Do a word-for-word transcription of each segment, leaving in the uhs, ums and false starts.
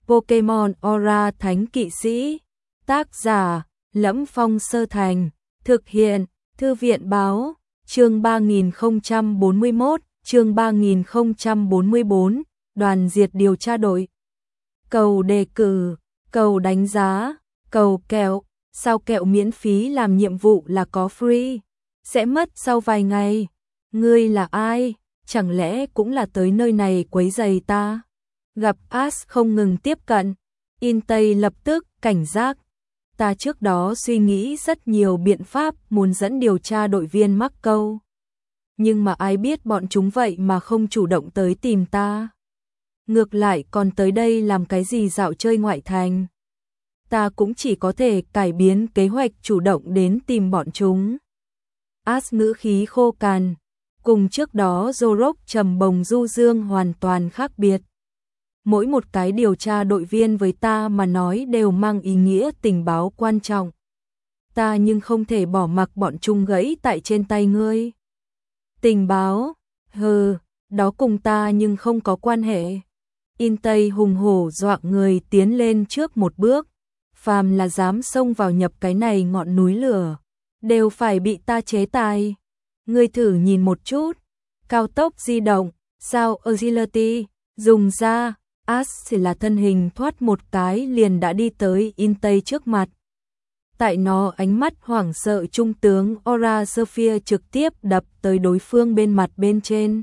Pokemon Aura Thánh Kỵ Sĩ. Tác giả: Lẫm Phong Sơ Thành. Thực hiện: Thư viện báo. Chương ba nghìn không trăm bốn mươi mốt, chương ba nghìn không trăm bốn mươi bốn, đoàn diệt điều tra đội. Cầu đề cử, cầu đánh giá, cầu kẹo, sao kẹo miễn phí làm nhiệm vụ là có free, sẽ mất sau vài ngày. Ngươi là ai? Chẳng lẽ cũng là tới nơi này quấy rầy ta? Gặp Ash không ngừng tiếp cận, Intei lập tức cảnh giác. Ta trước đó suy nghĩ rất nhiều biện pháp muốn dẫn điều tra đội viên mắc câu. Nhưng mà ai biết bọn chúng vậy mà không chủ động tới tìm ta. Ngược lại còn tới đây làm cái gì dạo chơi ngoại thành. Ta cũng chỉ có thể cải biến kế hoạch chủ động đến tìm bọn chúng. Ash ngữ khí khô cằn, cùng trước đó Zorok trầm bồng du dương hoàn toàn khác biệt. Mỗi một cái điều tra đội viên với ta mà nói đều mang ý nghĩa tình báo quan trọng. Ta nhưng không thể bỏ mặc bọn chúng gãy tại trên tay ngươi. Tình báo? Hừ, đó cùng ta nhưng không có quan hệ. Intei hùng hổ dọa người tiến lên trước một bước. Phàm là dám xông vào nhập cái này ngọn núi lửa, đều phải bị ta chế tài. Ngươi thử nhìn một chút. Cao tốc di động, sao agility, dùng ra. Ash chỉ là thân hình thoát một cái liền đã đi tới Intei trước mặt. Tại nó ánh mắt hoảng sợ trung tướng Aura Sphere trực tiếp đập tới đối phương bên mặt bên trên.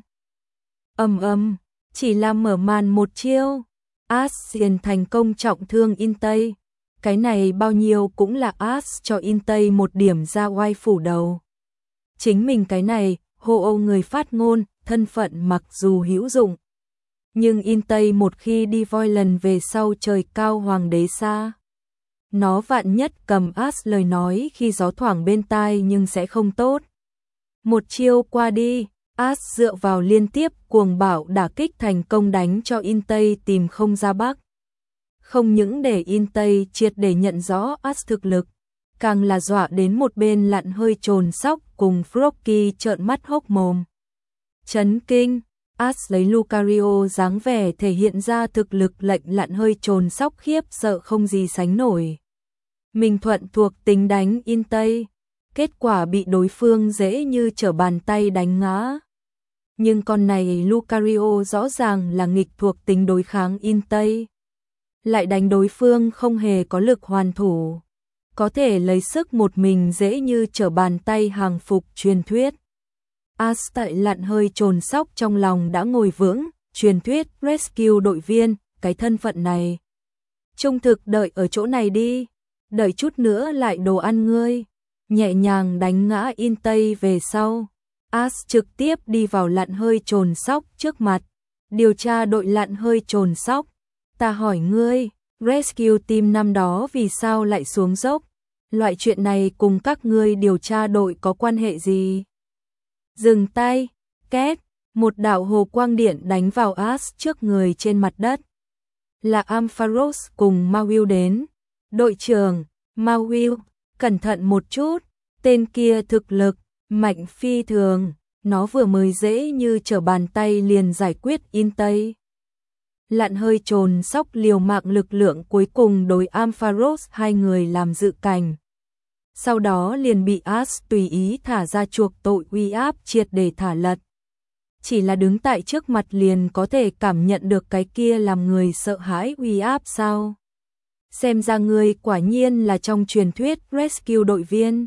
Ầm ầm, chỉ là mở màn một chiêu, Ash liền thành công trọng thương Intei. Cái này bao nhiêu cũng là Ash cho Intei một điểm ra oai phủ đầu. Chính mình cái này, hô ô người phát ngôn, thân phận mặc dù hữu dụng. Nhưng Intei một khi đi voi lần về sau trời cao hoàng đế xa. Nó vạn nhất cầm Ash lời nói khi gió thoảng bên tai nhưng sẽ không tốt. Một chiêu qua đi, Ash dựa vào liên tiếp cuồng bạo đả kích thành công đánh cho Intei tìm không ra bắc. Không những để Intei triệt để nhận rõ Ash thực lực, càng là dọa đến một bên lặn hơi trồn sóc cùng Frocky trợn mắt hốc mồm. Chấn kinh, Ash lấy Lucario dáng vẻ thể hiện ra thực lực lệnh lặn hơi trồn sóc khiếp sợ không gì sánh nổi. Mình thuận thuộc tính đánh Intei, kết quả bị đối phương dễ như trở bàn tay đánh ngã. Nhưng con này Lucario rõ ràng là nghịch thuộc tính đối kháng Intei. Lại đánh đối phương không hề có lực hoàn thủ. Có thể lấy sức một mình dễ như trở bàn tay hàng phục truyền thuyết. Ash tại lặn hơi trồn sóc trong lòng đã ngồi vững, truyền thuyết rescue đội viên, cái thân phận này. Trung thực đợi ở chỗ này đi, đợi chút nữa lại đồ ăn ngươi. Nhẹ nhàng đánh ngã Intei về sau. Ash trực tiếp đi vào lặn hơi trồn sóc trước mặt. Điều tra đội lặn hơi trồn sóc. Ta hỏi ngươi, rescue team năm đó vì sao lại xuống dốc? Loại chuyện này cùng các ngươi điều tra đội có quan hệ gì? Dừng tay, két, một đạo hồ quang điện đánh vào Ash trước người trên mặt đất. Là Ampharos cùng Mawil đến. Đội trưởng, Mawil, cẩn thận một chút, tên kia thực lực, mạnh phi thường, nó vừa mới dễ như trở bàn tay liền giải quyết Intei. Lặn hơi trồn sóc liều mạng lực lượng cuối cùng đối Ampharos hai người làm dự cảnh. Sau đó liền bị Ash tùy ý thả ra chuộc tội uy áp triệt để thả lật. Chỉ là đứng tại trước mặt liền có thể cảm nhận được cái kia làm người sợ hãi uy áp sao. Xem ra người quả nhiên là trong truyền thuyết rescue đội viên.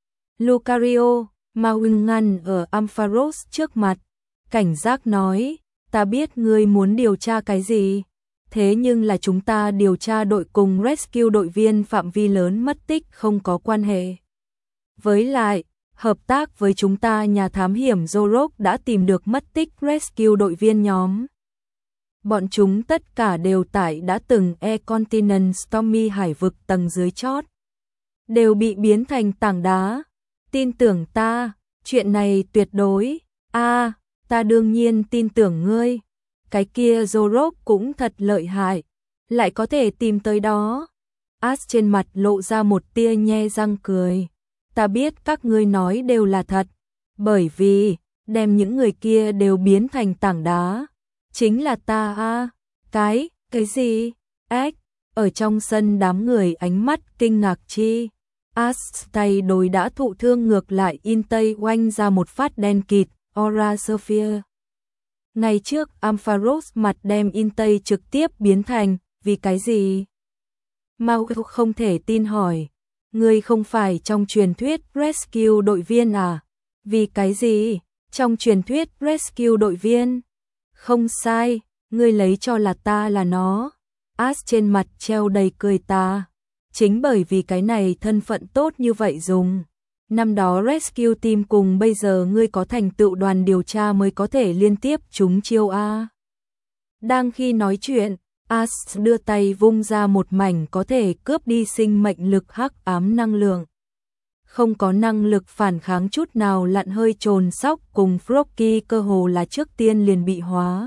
Lucario, Mawil ngăn ở Ampharos trước mặt, cảnh giác nói, ta biết ngươi muốn điều tra cái gì. Thế nhưng là chúng ta điều tra đội cùng rescue đội viên phạm vi lớn mất tích không có quan hệ. Với lại, hợp tác với chúng ta nhà thám hiểm Zorok đã tìm được mất tích rescue đội viên nhóm. Bọn chúng tất cả đều tại đã từng E-Continent Stormy hải vực tầng dưới chót. Đều bị biến thành tảng đá. Tin tưởng ta, chuyện này tuyệt đối. A, ta đương nhiên tin tưởng ngươi. Cái kia Zorok cũng thật lợi hại, lại có thể tìm tới đó. Ash trên mặt lộ ra một tia nhe răng cười. Ta biết các ngươi nói đều là thật, bởi vì đem những người kia đều biến thành tảng đá. Chính là ta a. Cái, cái gì? Ếch, ở trong sân đám người ánh mắt kinh ngạc chi. As tay đối đã thụ thương ngược lại in tây oanh ra một phát đen kịt, Aura Sphere. Ngày trước Ampharos mặt đem in tây trực tiếp biến thành, vì cái gì? Mau không thể tin hỏi, ngươi không phải trong truyền thuyết Rescue đội viên à? Vì cái gì? Trong truyền thuyết Rescue đội viên? Không sai, ngươi lấy cho là ta là nó. As trên mặt treo đầy cười ta. Chính bởi vì cái này thân phận tốt như vậy dùng. Năm đó Rescue Team cùng bây giờ ngươi có thành tựu đoàn điều tra mới có thể liên tiếp trúng chiêu A. Đang khi nói chuyện, As đưa tay vung ra một mảnh có thể cướp đi sinh mệnh lực hắc ám năng lượng. Không có năng lực phản kháng chút nào lặn hơi trồn sóc cùng Frocky cơ hồ là trước tiên liền bị hóa.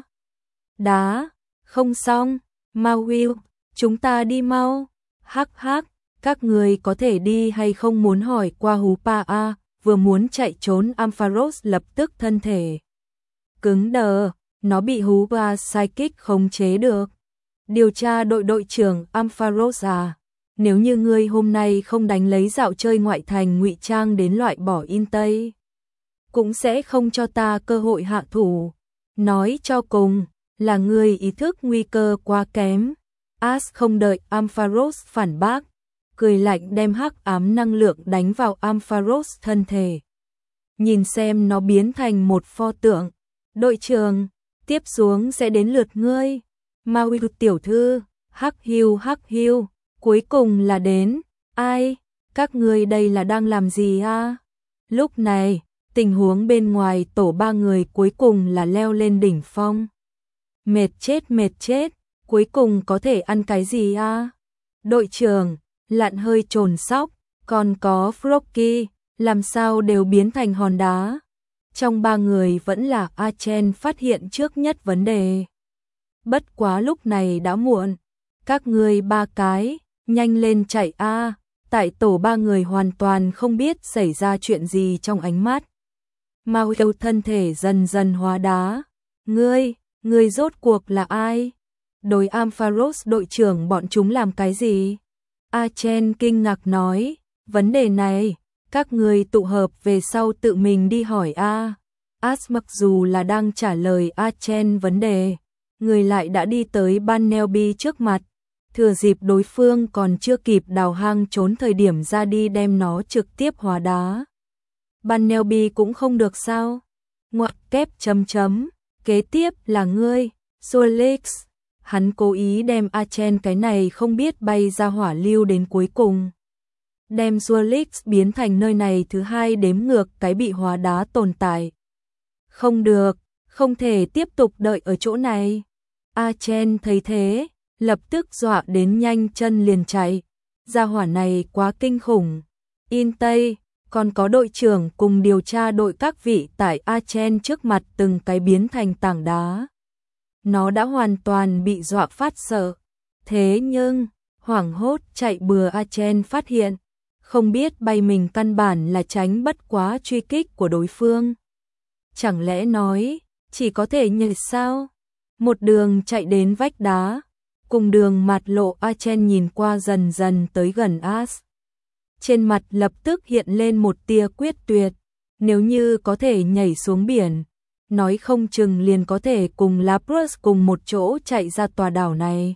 Đá, không xong, mau Will, chúng ta đi mau. Hắc hắc, các người có thể đi hay không muốn hỏi qua Hoopa A, vừa muốn chạy trốn Ampharos lập tức thân thể cứng đờ, nó bị Hoopa Psychic khống chế được. Điều tra đội đội trưởng Ampharos à, nếu như ngươi hôm nay không đánh lấy dạo chơi ngoại thành ngụy trang đến loại bỏ in tây, cũng sẽ không cho ta cơ hội hạ thủ. Nói cho cùng, là ngươi ý thức nguy cơ quá kém. As không đợi Ampharos phản bác, cười lạnh đem hắc ám năng lượng đánh vào Ampharos thân thể. Nhìn xem nó biến thành một pho tượng. Đội trưởng, tiếp xuống sẽ đến lượt ngươi. Maui tiểu thư, hắc hiu hắc hiu, cuối cùng là đến. Ai, các ngươi đây là đang làm gì a? Lúc này, tình huống bên ngoài tổ ba người cuối cùng là leo lên đỉnh phong. Mệt chết mệt chết. Cuối cùng có thể ăn cái gì a? Đội trưởng, lặn hơi trồn sóc, còn có Frocky, làm sao đều biến thành hòn đá. Trong ba người vẫn là Achen phát hiện trước nhất vấn đề. Bất quá lúc này đã muộn. Các người ba cái, nhanh lên chạy a. Tại tổ ba người hoàn toàn không biết xảy ra chuyện gì trong ánh mắt. Mau yêu thân thể dần dần hóa đá. Ngươi, ngươi rốt cuộc là ai? Đối Ampharos đội trưởng bọn chúng làm cái gì? Achen kinh ngạc nói, vấn đề này, các người tụ hợp về sau tự mình đi hỏi a. As mặc dù là đang trả lời Achen vấn đề, người lại đã đi tới Barnaby trước mặt, thừa dịp đối phương còn chưa kịp đào hang trốn thời điểm ra đi đem nó trực tiếp hóa đá. Barnaby cũng không được sao? Ngoặc kép chấm chấm, kế tiếp là ngươi, Solix. Hắn cố ý đem Achen cái này không biết bay ra hỏa lưu đến cuối cùng. Đem Solix biến thành nơi này thứ hai đếm ngược cái bị hóa đá tồn tại. Không được, không thể tiếp tục đợi ở chỗ này. Achen thấy thế, lập tức dọa đến nhanh chân liền chạy. Gia hỏa này quá kinh khủng. In Tây, còn có đội trưởng cùng điều tra đội các vị tại Achen trước mặt từng cái biến thành tảng đá. Nó đã hoàn toàn bị dọa phát sợ. Thế nhưng, hoảng hốt chạy bừa Achen phát hiện, không biết bay mình căn bản là tránh bất quá truy kích của đối phương. Chẳng lẽ nói, chỉ có thể nhảy sao? Một đường chạy đến vách đá, cùng đường mặt lộ Achen nhìn qua dần dần tới gần As. Trên mặt lập tức hiện lên một tia quyết tuyệt, nếu như có thể nhảy xuống biển, nói không chừng liền có thể cùng Lapras cùng một chỗ chạy ra tòa đảo này.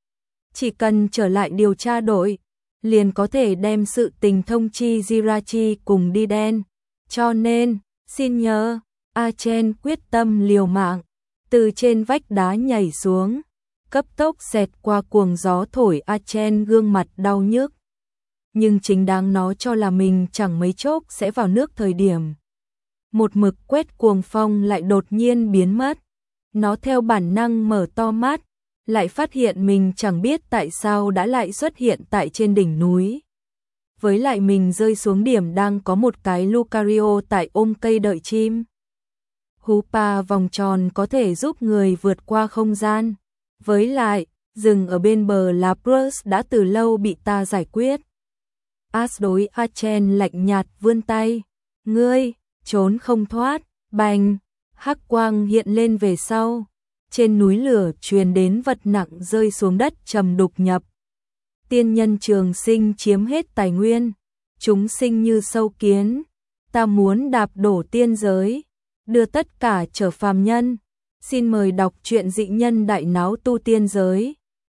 Chỉ cần trở lại điều tra đội, liền có thể đem sự tình thông chi Jirachi cùng đi đen. Cho nên, xin nhớ, Achen quyết tâm liều mạng, từ trên vách đá nhảy xuống, cấp tốc xẹt qua cuồng gió thổi Achen gương mặt đau nhức. Nhưng chính đáng nó cho là mình chẳng mấy chốc sẽ vào nước thời điểm. Một mực quét cuồng phong lại đột nhiên biến mất. Nó theo bản năng mở to mắt, lại phát hiện mình chẳng biết tại sao đã lại xuất hiện tại trên đỉnh núi. Với lại mình rơi xuống điểm đang có một cái Lucario tại ôm cây đợi chim. Hoopa vòng tròn có thể giúp người vượt qua không gian. Với lại, rừng ở bên bờ Lapras đã từ lâu bị ta giải quyết. As đối Achen lạnh nhạt vươn tay. Ngươi, trốn không thoát, bành, hắc quang hiện lên về sau. trên núi lửa truyền đến vật nặng rơi xuống đất trầm đục nhập. Tiên nhân trường sinh chiếm hết tài nguyên, chúng sinh như sâu kiến, ta muốn đạp đổ tiên giới, đưa tất cả trở phàm nhân. Xin mời đọc truyện Dị Nhân Đại Náo Tu Tiên Giới.